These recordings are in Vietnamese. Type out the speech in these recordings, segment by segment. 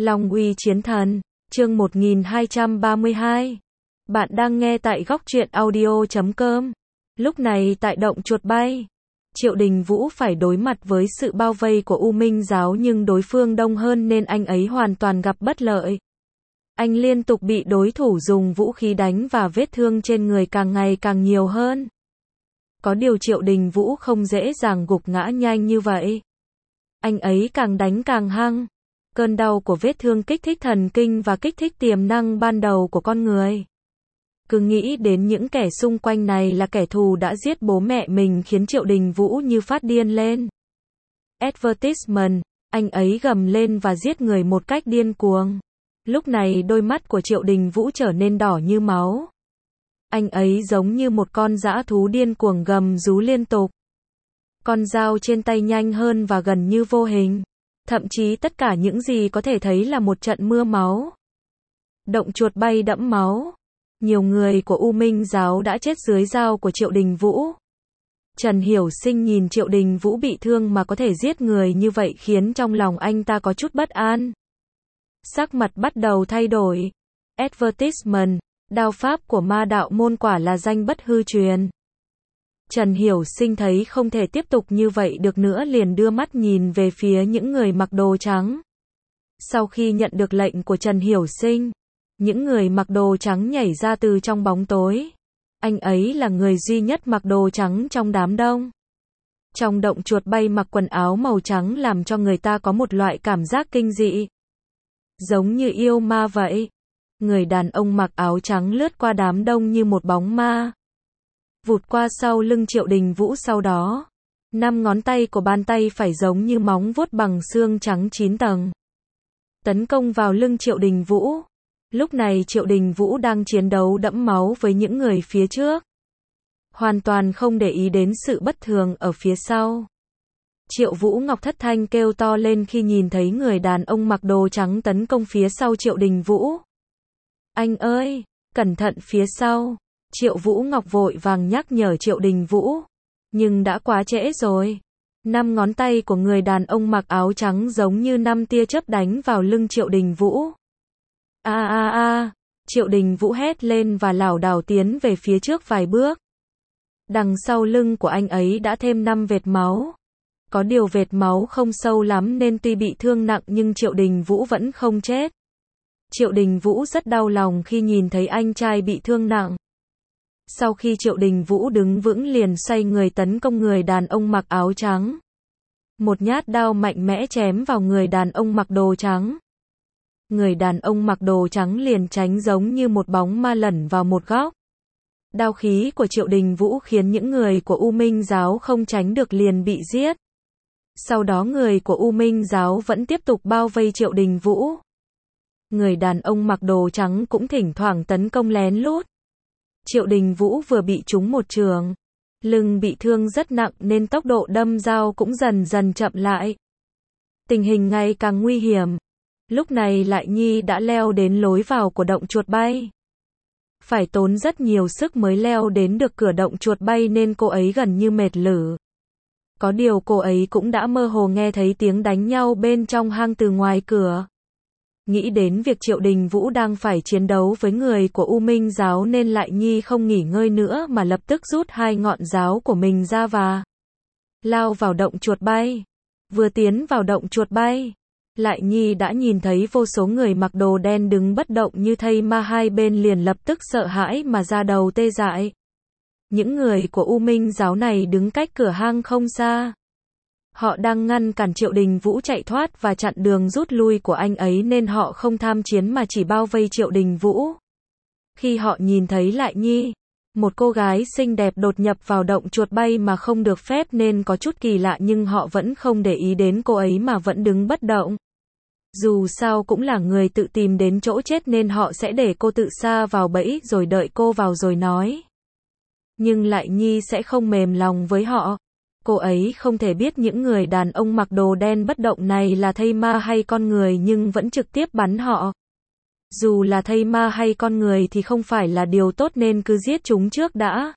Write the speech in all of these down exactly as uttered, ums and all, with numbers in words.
Long uy chiến thần, chương một nghìn hai trăm ba mươi hai. Bạn đang nghe tại góc truyện audio chấm com. Lúc này tại động chuột bay, Triệu Đình Vũ phải đối mặt với sự bao vây của U Minh giáo, nhưng đối phương đông hơn nên anh ấy hoàn toàn gặp bất lợi. Anh liên tục bị đối thủ dùng vũ khí đánh và vết thương trên người càng ngày càng nhiều hơn. Có điều Triệu Đình Vũ không dễ dàng gục ngã nhanh như vậy. Anh ấy càng đánh càng hăng. Cơn đau của vết thương kích thích thần kinh và kích thích tiềm năng ban đầu của con người. Cứ nghĩ đến những kẻ xung quanh này là kẻ thù đã giết bố mẹ mình khiến Triệu Đình Vũ như phát điên lên. Advertisement, anh ấy gầm lên và giết người một cách điên cuồng. Lúc này đôi mắt của Triệu Đình Vũ trở nên đỏ như máu. Anh ấy giống như một con dã thú điên cuồng gầm rú liên tục. Con dao trên tay nhanh hơn và gần như vô hình. Thậm chí tất cả những gì có thể thấy là một trận mưa máu. Động chuột bay đẫm máu. Nhiều người của U Minh giáo đã chết dưới dao của Triệu Đình Vũ. Trần Hiểu Sinh nhìn Triệu Đình Vũ bị thương mà có thể giết người như vậy khiến trong lòng anh ta có chút bất an. Sắc mặt bắt đầu thay đổi. Advertisement, đao pháp của ma đạo môn quả là danh bất hư truyền. Trần Hiểu Sinh thấy không thể tiếp tục như vậy được nữa liền đưa mắt nhìn về phía những người mặc đồ trắng. Sau khi nhận được lệnh của Trần Hiểu Sinh, những người mặc đồ trắng nhảy ra từ trong bóng tối. Anh ấy là người duy nhất mặc đồ trắng trong đám đông. Trong động chuột bay mặc quần áo màu trắng làm cho người ta có một loại cảm giác kinh dị. Giống như yêu ma vậy. Người đàn ông mặc áo trắng lướt qua đám đông như một bóng ma. Vụt qua sau lưng Triệu Đình Vũ, sau đó năm ngón tay của bàn tay phải giống như móng vuốt bằng xương trắng chín tầng. Tấn công vào lưng Triệu Đình Vũ. Lúc này Triệu Đình Vũ đang chiến đấu đẫm máu với những người phía trước. Hoàn toàn không để ý đến sự bất thường ở phía sau. Triệu Vũ Ngọc thất thanh kêu to lên khi nhìn thấy người đàn ông mặc đồ trắng tấn công phía sau Triệu Đình Vũ. Anh ơi, cẩn thận phía sau. Triệu Vũ Ngọc vội vàng nhắc nhở Triệu Đình Vũ. Nhưng đã quá trễ rồi. Năm ngón tay của người đàn ông mặc áo trắng giống như năm tia chớp đánh vào lưng Triệu Đình Vũ. A a a, Triệu Đình Vũ hét lên và lảo đảo tiến về phía trước vài bước. Đằng sau lưng của anh ấy đã thêm năm vệt máu. Có điều vệt máu không sâu lắm nên tuy bị thương nặng nhưng Triệu Đình Vũ vẫn không chết. Triệu Đình Vũ rất đau lòng khi nhìn thấy anh trai bị thương nặng. Sau khi Triệu Đình Vũ đứng vững liền xoay người tấn công người đàn ông mặc áo trắng. Một nhát đao mạnh mẽ chém vào người đàn ông mặc đồ trắng. Người đàn ông mặc đồ trắng liền tránh giống như một bóng ma lẩn vào một góc. Đao khí của Triệu Đình Vũ khiến những người của U Minh giáo không tránh được liền bị giết. Sau đó người của U Minh giáo vẫn tiếp tục bao vây Triệu Đình Vũ. Người đàn ông mặc đồ trắng cũng thỉnh thoảng tấn công lén lút. Triệu Đình Vũ vừa bị trúng một chưởng, lưng bị thương rất nặng nên tốc độ đâm dao cũng dần dần chậm lại. Tình hình ngày càng nguy hiểm. Lúc này Lại Nhi đã leo đến lối vào của động chuột bay. Phải tốn rất nhiều sức mới leo đến được cửa động chuột bay nên cô ấy gần như mệt lử. Có điều cô ấy cũng đã mơ hồ nghe thấy tiếng đánh nhau bên trong hang từ ngoài cửa. Nghĩ đến việc Triệu Đình Vũ đang phải chiến đấu với người của U Minh giáo nên Lại Nhi không nghỉ ngơi nữa mà lập tức rút hai ngọn giáo của mình ra và lao vào động chuột bay. Vừa tiến vào động chuột bay, Lại Nhi đã nhìn thấy vô số người mặc đồ đen đứng bất động như thây ma, hai bên liền lập tức sợ hãi mà da đầu tê dại. Những người của U Minh giáo này đứng cách cửa hang không xa. Họ đang ngăn cản Triệu Đình Vũ chạy thoát và chặn đường rút lui của anh ấy nên họ không tham chiến mà chỉ bao vây Triệu Đình Vũ. Khi họ nhìn thấy Lại Nhi, một cô gái xinh đẹp đột nhập vào động chuột bay mà không được phép nên có chút kỳ lạ, nhưng họ vẫn không để ý đến cô ấy mà vẫn đứng bất động. Dù sao cũng là người tự tìm đến chỗ chết nên họ sẽ để cô tự sa vào bẫy rồi đợi cô vào rồi nói. Nhưng Lại Nhi sẽ không mềm lòng với họ. Cô ấy không thể biết những người đàn ông mặc đồ đen bất động này là thây ma hay con người nhưng vẫn trực tiếp bắn họ. Dù là thây ma hay con người thì không phải là điều tốt nên cứ giết chúng trước đã.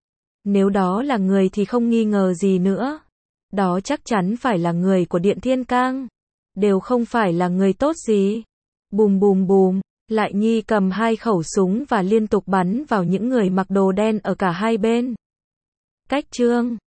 Nếu đó là người thì không nghi ngờ gì nữa. Đó chắc chắn phải là người của Điện Thiên Cang. Đều không phải là người tốt gì. Bùm bùm bùm, Lại Nhi cầm hai khẩu súng và liên tục bắn vào những người mặc đồ đen ở cả hai bên. Cách chương